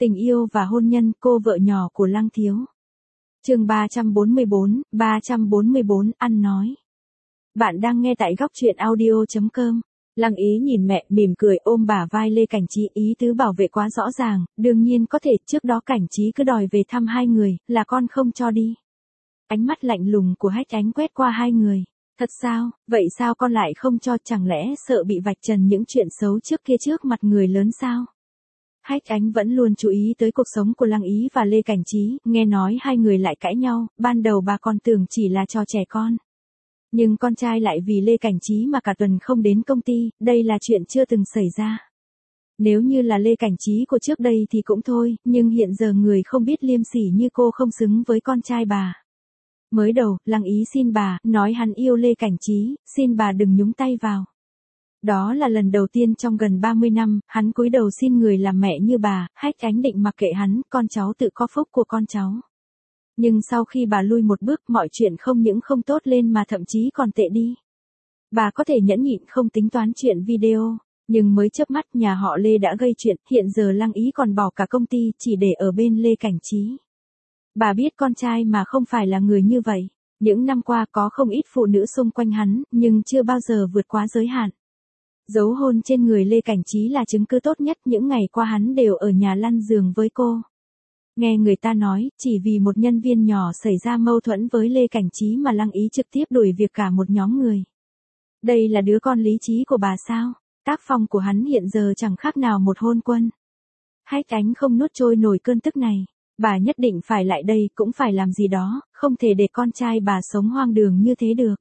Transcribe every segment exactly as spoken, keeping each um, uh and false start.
Tình yêu và hôn nhân, cô vợ nhỏ của Lăng Thiếu. Chương ba trăm bốn mươi bốn, ba trăm bốn mươi bốn, ăn nói. Bạn đang nghe tại góc truyện audio chấm com. Lăng Ý nhìn mẹ, mỉm cười ôm bả vai Lê Cảnh Trí, ý tứ bảo vệ quá rõ ràng, đương nhiên có thể, trước đó Cảnh Trí cứ đòi về thăm hai người, là con không cho đi. Ánh mắt lạnh lùng của Hách Ánh quét qua hai người. Thật sao, vậy sao con lại không cho, chẳng lẽ sợ bị vạch trần những chuyện xấu trước kia trước mặt người lớn sao? Hách Ánh vẫn luôn chú ý tới cuộc sống của Lăng Ý và Lê Cảnh Trí, nghe nói hai người lại cãi nhau, ban đầu bà còn tưởng chỉ là trò trẻ con. Nhưng con trai lại vì Lê Cảnh Trí mà cả tuần không đến công ty, đây là chuyện chưa từng xảy ra. Nếu như là Lê Cảnh Trí của trước đây thì cũng thôi, nhưng hiện giờ người không biết liêm sỉ như cô không xứng với con trai bà. Mới đầu, Lăng Ý xin bà, nói hắn yêu Lê Cảnh Trí, xin bà đừng nhúng tay vào. Đó là lần đầu tiên trong gần ba mươi năm, hắn cúi đầu xin người làm mẹ như bà. Hách Ánh định mặc kệ hắn, con cháu tự có phúc của con cháu. Nhưng sau khi bà lui một bước, mọi chuyện không những không tốt lên mà thậm chí còn tệ đi. Bà có thể nhẫn nhịn không tính toán chuyện video, nhưng mới chớp mắt nhà họ Lê đã gây chuyện, hiện giờ Lăng Ý còn bỏ cả công ty chỉ để ở bên Lê Cảnh Trí. Bà biết con trai mà không phải là người như vậy. Những năm qua có không ít phụ nữ xung quanh hắn, nhưng chưa bao giờ vượt quá giới hạn. Dấu hôn trên người Lê Cảnh Trí là chứng cứ tốt nhất, những ngày qua hắn đều ở nhà lăn giường với cô. Nghe người ta nói, chỉ vì một nhân viên nhỏ xảy ra mâu thuẫn với Lê Cảnh Trí mà Lăng Ý trực tiếp đuổi việc cả một nhóm người. Đây là đứa con lý trí của bà sao? Tác phong của hắn hiện giờ chẳng khác nào một hôn quân. Hách Ánh không nuốt trôi nổi cơn tức này. Bà nhất định phải lại đây, cũng phải làm gì đó, không thể để con trai bà sống hoang đường như thế được.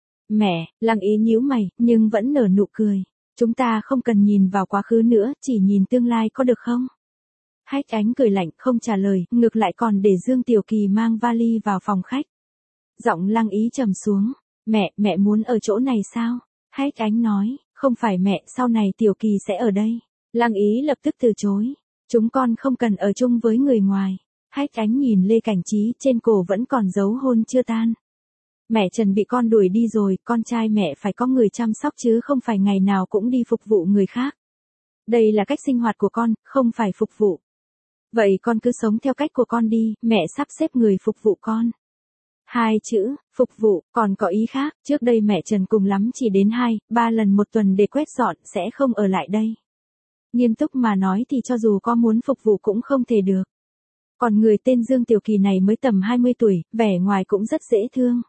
Mẹ, Lăng Ý nhíu mày, nhưng vẫn nở nụ cười. Chúng ta không cần nhìn vào quá khứ nữa, chỉ nhìn tương lai có được không? Hách Ánh cười lạnh, không trả lời, ngược lại còn để Dương Tiểu Kỳ mang vali vào phòng khách. Giọng Lăng Ý trầm xuống. Mẹ, mẹ muốn ở chỗ này sao? Hách Ánh nói, không phải mẹ, sau này Tiểu Kỳ sẽ ở đây. Lăng Ý lập tức từ chối. Chúng con không cần ở chung với người ngoài. Hách Ánh nhìn Lê Cảnh Trí, trên cổ vẫn còn dấu hôn chưa tan. Mẹ Trần bị con đuổi đi rồi, con trai mẹ phải có người chăm sóc chứ không phải ngày nào cũng đi phục vụ người khác. Đây là cách sinh hoạt của con, không phải phục vụ. Vậy con cứ sống theo cách của con đi, mẹ sắp xếp người phục vụ con. Hai chữ, phục vụ, còn có ý khác, trước đây mẹ Trần cùng lắm chỉ đến hai, ba lần một tuần để quét dọn, sẽ không ở lại đây. Nghiêm túc mà nói thì cho dù có muốn phục vụ cũng không thể được. Còn người tên Dương Tiểu Kỳ này mới tầm hai mươi tuổi, vẻ ngoài cũng rất dễ thương.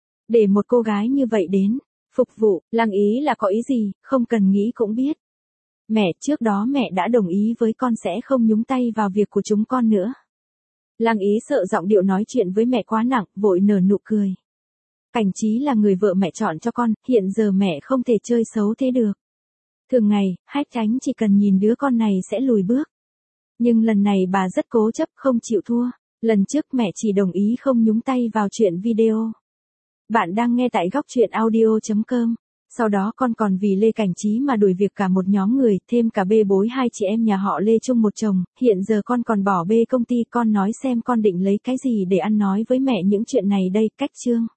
Để một cô gái như vậy đến, phục vụ, Lăng Ý là có ý gì, không cần nghĩ cũng biết. Mẹ, trước đó mẹ đã đồng ý với con sẽ không nhúng tay vào việc của chúng con nữa. Lăng Ý sợ giọng điệu nói chuyện với mẹ quá nặng, vội nở nụ cười. Cảnh Trí là người vợ mẹ chọn cho con, hiện giờ mẹ không thể chơi xấu thế được. Thường ngày, Hách Ánh chỉ cần nhìn đứa con này sẽ lùi bước. Nhưng lần này bà rất cố chấp, không chịu thua. Lần trước mẹ chỉ đồng ý không nhúng tay vào chuyện video. Bạn đang nghe tại góc truyện audio chấm com. Sau đó con còn vì Lê Cảnh Trí mà đuổi việc cả một nhóm người, thêm cả bê bối hai chị em nhà họ Lê chung một chồng. Hiện giờ con còn bỏ bê công ty, con nói xem con định lấy cái gì để ăn nói với mẹ những chuyện này đây, cách chương.